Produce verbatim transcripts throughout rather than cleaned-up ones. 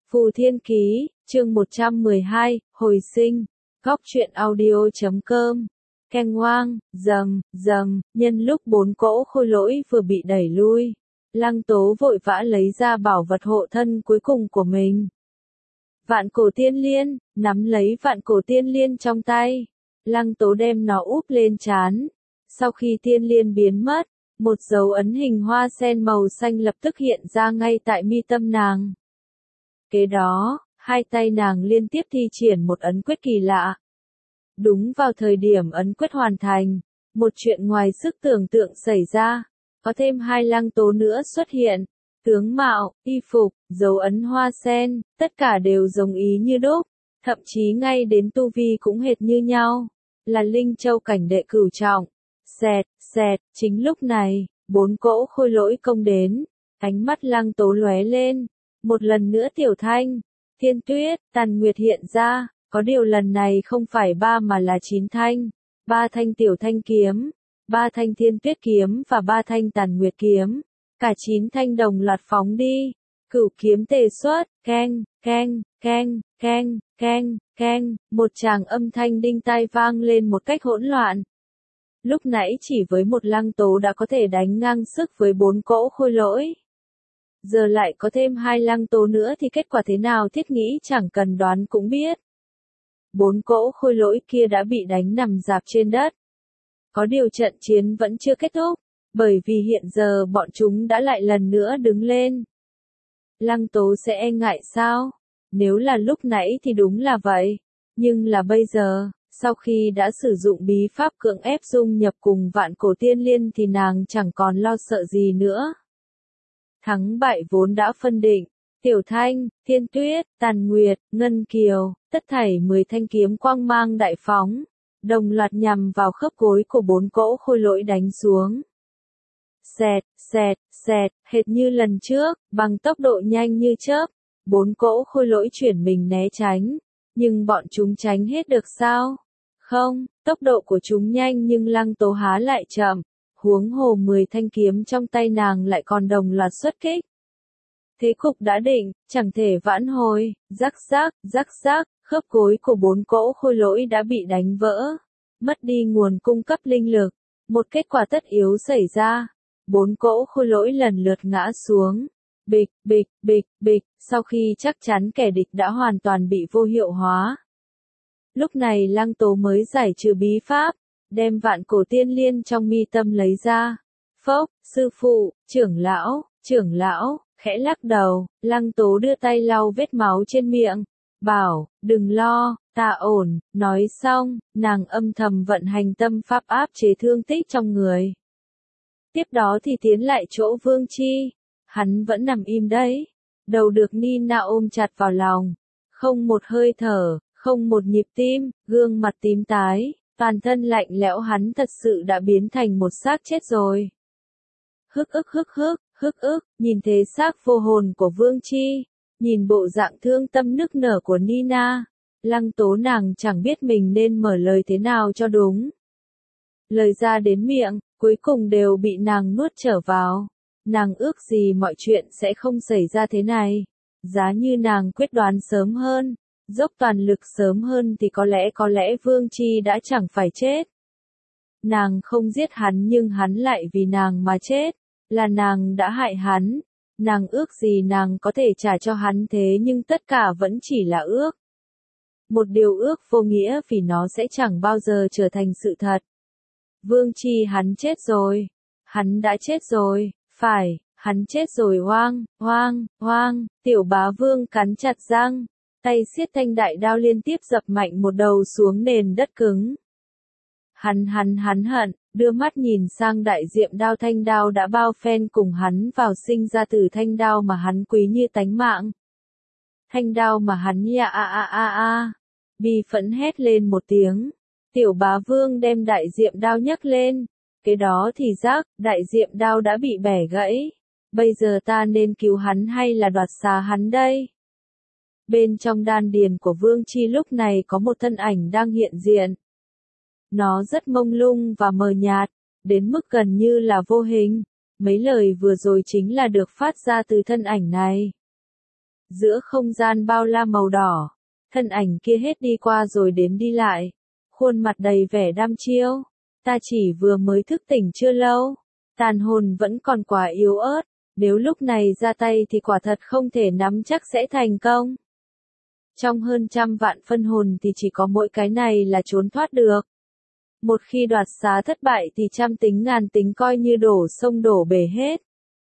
Phù Thiên Ký, chương một trăm mười hai, Hồi sinh, Góc truyện audio chấm com. Keng oang, rầm, rầm, nhân lúc bốn cỗ khôi lỗi vừa bị đẩy lui, Lăng Tố vội vã lấy ra bảo vật hộ thân cuối cùng của mình. Vạn cổ tiên liên, nắm lấy vạn cổ tiên liên trong tay, Lăng Tố đem nó úp lên trán. Sau khi tiên liên biến mất, một dấu ấn hình hoa sen màu xanh lập tức hiện ra ngay tại mi tâm nàng. Kế đó, hai tay nàng liên tiếp thi triển một ấn quyết kỳ lạ. Đúng vào thời điểm ấn quyết hoàn thành, một chuyện ngoài sức tưởng tượng xảy ra, có thêm hai Lăng Tố nữa xuất hiện. Tướng mạo, y phục, dấu ấn hoa sen, tất cả đều giống ý như đúc, thậm chí ngay đến tu vi cũng hệt như nhau, là Linh Châu cảnh đệ cửu trọng. Xẹt, xẹt, chính lúc này, bốn cỗ khôi lỗi công đến, ánh mắt Lăng Tố lóe lên, một lần nữa Tiểu Thanh, Thiên Tuyết, Tàn Nguyệt hiện ra, có điều lần này không phải ba mà là chín thanh, ba thanh Tiểu Thanh kiếm, ba thanh Thiên Tuyết kiếm và ba thanh Tàn Nguyệt kiếm, cả chín thanh đồng loạt phóng đi, cửu kiếm tề xuất, keng, keng, keng, keng, keng, keng, một tràng âm thanh đinh tai vang lên một cách hỗn loạn. Lúc nãy chỉ với một Lăng Tố đã có thể đánh ngang sức với bốn cỗ khôi lỗi. Giờ lại có thêm hai Lăng Tố nữa thì kết quả thế nào Thiết nghĩ chẳng cần đoán cũng biết. Bốn cỗ khôi lỗi kia đã bị đánh nằm rạp trên đất. Có điều trận chiến vẫn chưa kết thúc, bởi vì hiện giờ bọn chúng đã lại lần nữa đứng lên. Lăng Tố sẽ e ngại sao? Nếu là lúc nãy thì đúng là vậy, nhưng là bây giờ, sau khi đã sử dụng bí pháp cưỡng ép dung nhập cùng vạn cổ tiên liên thì nàng chẳng còn lo sợ gì nữa. Thắng bại vốn đã phân định, Tiểu Thanh, Thiên Tuyết, Tàn Nguyệt, Ngân Kiều, tất thảy mười thanh kiếm quang mang đại phóng, đồng loạt nhằm vào khớp gối của bốn cỗ khôi lỗi đánh xuống. Xẹt, xẹt, xẹt, hệt như lần trước, bằng tốc độ nhanh như chớp, bốn cỗ khôi lỗi chuyển mình né tránh, nhưng bọn chúng tránh hết được sao? Không, tốc độ của chúng nhanh nhưng Lăng Tố há lại chậm, huống hồ mười thanh kiếm trong tay nàng lại còn đồng loạt xuất kích. Thế cục đã định, chẳng thể vãn hồi, rắc rắc, rắc rắc, khớp gối của bốn cỗ khôi lỗi đã bị đánh vỡ, mất đi nguồn cung cấp linh lực, một kết quả tất yếu xảy ra, bốn cỗ khôi lỗi lần lượt ngã xuống. Bịch, bịch, bịch, bịch, sau khi chắc chắn kẻ địch đã hoàn toàn bị vô hiệu hóa. Lúc này Lăng Tố mới giải trừ bí pháp, đem vạn cổ tiên liên trong mi tâm lấy ra. Phốc, sư phụ, trưởng lão, trưởng lão, khẽ lắc đầu, Lăng Tố đưa tay lau vết máu trên miệng, bảo, đừng lo, ta ổn, nói xong, nàng âm thầm vận hành tâm pháp áp chế thương tích trong người. Tiếp đó thì tiến lại chỗ Vương Chi, hắn vẫn nằm im đấy, đầu được Nina ôm chặt vào lòng, không một hơi thở, không một nhịp tim, gương mặt tím tái, toàn thân lạnh lẽo hắn thật sự đã biến thành một xác chết rồi. Hức ức hức hức, hức ức, nhìn thế xác vô hồn của Vương Chi, nhìn bộ dạng thương tâm nức nở của Nina, Lăng Tố nàng chẳng biết mình nên mở lời thế nào cho đúng. Lời ra đến miệng, cuối cùng đều bị nàng nuốt trở vào. Nàng ước gì mọi chuyện sẽ không xảy ra thế này. Giá như nàng quyết đoán sớm hơn, dốc toàn lực sớm hơn thì có lẽ có lẽ Vương Chi đã chẳng phải chết. Nàng không giết hắn nhưng hắn lại vì nàng mà chết, là nàng đã hại hắn. Nàng ước gì nàng có thể trả cho hắn thế nhưng tất cả vẫn chỉ là ước. Một điều ước vô nghĩa vì nó sẽ chẳng bao giờ trở thành sự thật. Vương Chi hắn chết rồi. Hắn đã chết rồi, phải, hắn chết rồi oang, oang, oang, Tiểu Bá Vương cắn chặt răng, tay siết thanh đại đao liên tiếp dập mạnh một đầu xuống nền đất cứng. Hắn hắn hắn hận, đưa mắt nhìn sang đại diệm đao thanh đao đã bao phen cùng hắn vào sinh ra từ thanh đao mà hắn quý như tánh mạng. Thanh đao mà hắn ya a a a a, bi phẫn hét lên một tiếng, Tiểu Bá Vương đem đại diệm đao nhấc lên. Cái đó thì rác, đại diệm đao đã bị bẻ gãy. Bây giờ ta nên cứu hắn hay là đoạt xá hắn đây? Bên trong đan điền của Vương Chi lúc này có một thân ảnh đang hiện diện. Nó rất mông lung và mờ nhạt, đến mức gần như là vô hình. Mấy lời vừa rồi chính là được phát ra từ thân ảnh này. giữa không gian bao la màu đỏ, thân ảnh kia hết đi qua rồi đến đi lại, khuôn mặt đầy vẻ đăm chiêu. Ta chỉ vừa mới thức tỉnh chưa lâu, tàn hồn vẫn còn quá yếu ớt, nếu lúc này ra tay thì quả thật không thể nắm chắc sẽ thành công. Trong hơn trăm vạn phân hồn thì chỉ có mỗi cái này là trốn thoát được. Một khi đoạt xá thất bại thì trăm tính ngàn tính coi như đổ sông đổ bể hết.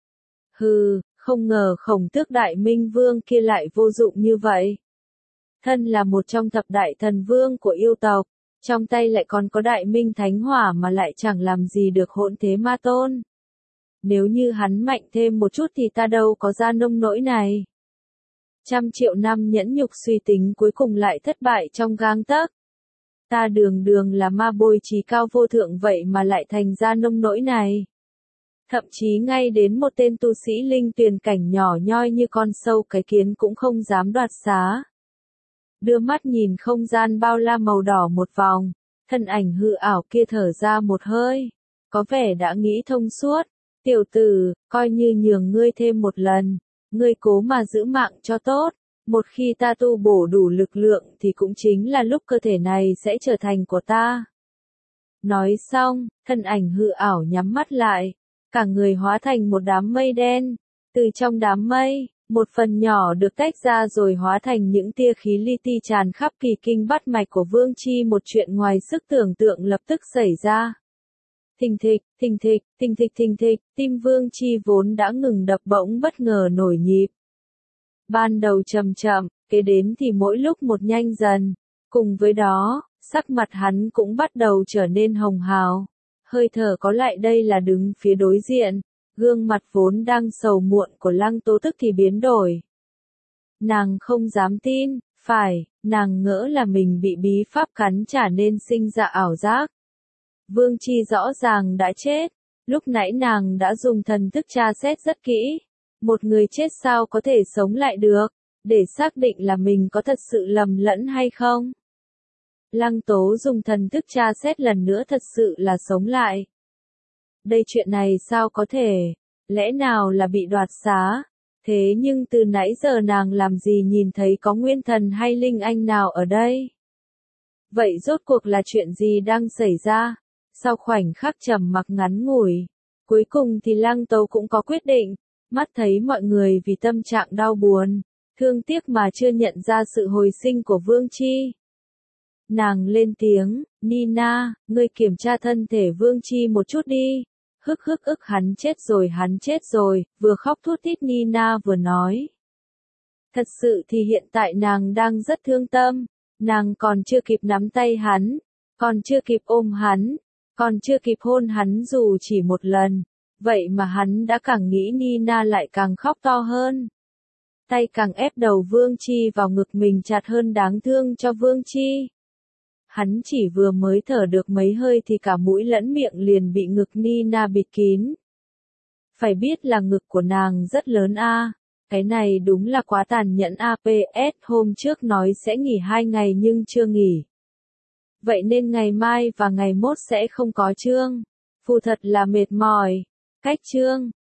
Hừ, không ngờ Khổng Tước Đại Minh Vương kia lại vô dụng như vậy. Thân là một trong thập đại thần vương của yêu tộc, trong tay lại còn có Đại Minh Thánh Hỏa mà lại chẳng làm gì được Hỗn Thế Ma Tôn. Nếu như hắn mạnh thêm một chút thì ta đâu có ra nông nỗi này. Trăm triệu năm nhẫn nhục suy tính cuối cùng lại thất bại trong gang tấc. Ta đường đường là ma bồi trí cao vô thượng vậy mà lại thành ra nông nỗi này. Thậm chí ngay đến một tên tu sĩ linh tuyền cảnh nhỏ nhoi như con sâu cái kiến cũng không dám đoạt xá. Đưa mắt nhìn không gian bao la màu đỏ một vòng, thân ảnh hư ảo kia thở ra một hơi, có vẻ đã nghĩ thông suốt. Tiểu tử, coi như nhường ngươi thêm một lần, ngươi cố mà giữ mạng cho tốt, một khi ta tu bổ đủ lực lượng thì cũng chính là lúc cơ thể này sẽ trở thành của ta. Nói xong, thân ảnh hư ảo nhắm mắt lại, cả người hóa thành một đám mây đen, từ trong đám mây, một phần nhỏ được tách ra rồi hóa thành những tia khí li ti tràn khắp kỳ kinh bát mạch của Vương Chi. Một chuyện ngoài sức tưởng tượng lập tức xảy ra. Thình thịch, thình thịch, thình thịch thình thịch, tim Vương Chi vốn đã ngừng đập bỗng bất ngờ nổi nhịp. Ban đầu chậm chậm, kế đến thì mỗi lúc một nhanh dần, cùng với đó, sắc mặt hắn cũng bắt đầu trở nên hồng hào. Hơi thở có lại đây là đứng phía đối diện, gương mặt vốn đang sầu muộn của Lăng Tố tức thì biến đổi. Nàng không dám tin, phải, nàng ngỡ là mình bị bí pháp cắn trả nên sinh ra ảo giác. Vương Chi rõ ràng đã chết, lúc nãy nàng đã dùng thần thức tra xét rất kỹ. Một người chết sao có thể sống lại được, để xác định là mình có thật sự lầm lẫn hay không. Lăng Tố dùng thần thức tra xét lần nữa thật sự là sống lại. Đây chuyện này sao có thể, lẽ nào là bị đoạt xá, thế nhưng từ nãy giờ nàng làm gì nhìn thấy có nguyên thần hay linh anh nào ở đây. Vậy rốt cuộc là chuyện gì đang xảy ra? Sau khoảnh khắc trầm mặc ngắn ngủi, cuối cùng thì Lăng Tố cũng có quyết định, mắt thấy mọi người vì tâm trạng đau buồn, thương tiếc mà chưa nhận ra sự hồi sinh của Vương Chi. Nàng lên tiếng, Nina, ngươi kiểm tra thân thể Vương Chi một chút đi. Hức hức ức hắn chết rồi hắn chết rồi, vừa khóc thút thít Nina vừa nói. Thật sự thì hiện tại nàng đang rất thương tâm, nàng còn chưa kịp nắm tay hắn, còn chưa kịp ôm hắn, còn chưa kịp hôn hắn dù chỉ một lần, vậy mà hắn đã càng nghĩ Nina lại càng khóc to hơn. Tay càng ép đầu Vương Chi vào ngực mình chặt hơn đáng thương cho Vương Chi. Hắn chỉ vừa mới thở được mấy hơi thì cả mũi lẫn miệng liền bị ngực Nina bịt kín. Phải biết là ngực của nàng rất lớn a, cái này đúng là quá tàn nhẫn a. pê ét hôm trước nói sẽ nghỉ hai ngày nhưng chưa nghỉ. Vậy nên ngày mai và ngày mốt sẽ không có chương. Phù thật là mệt mỏi. Cách chương.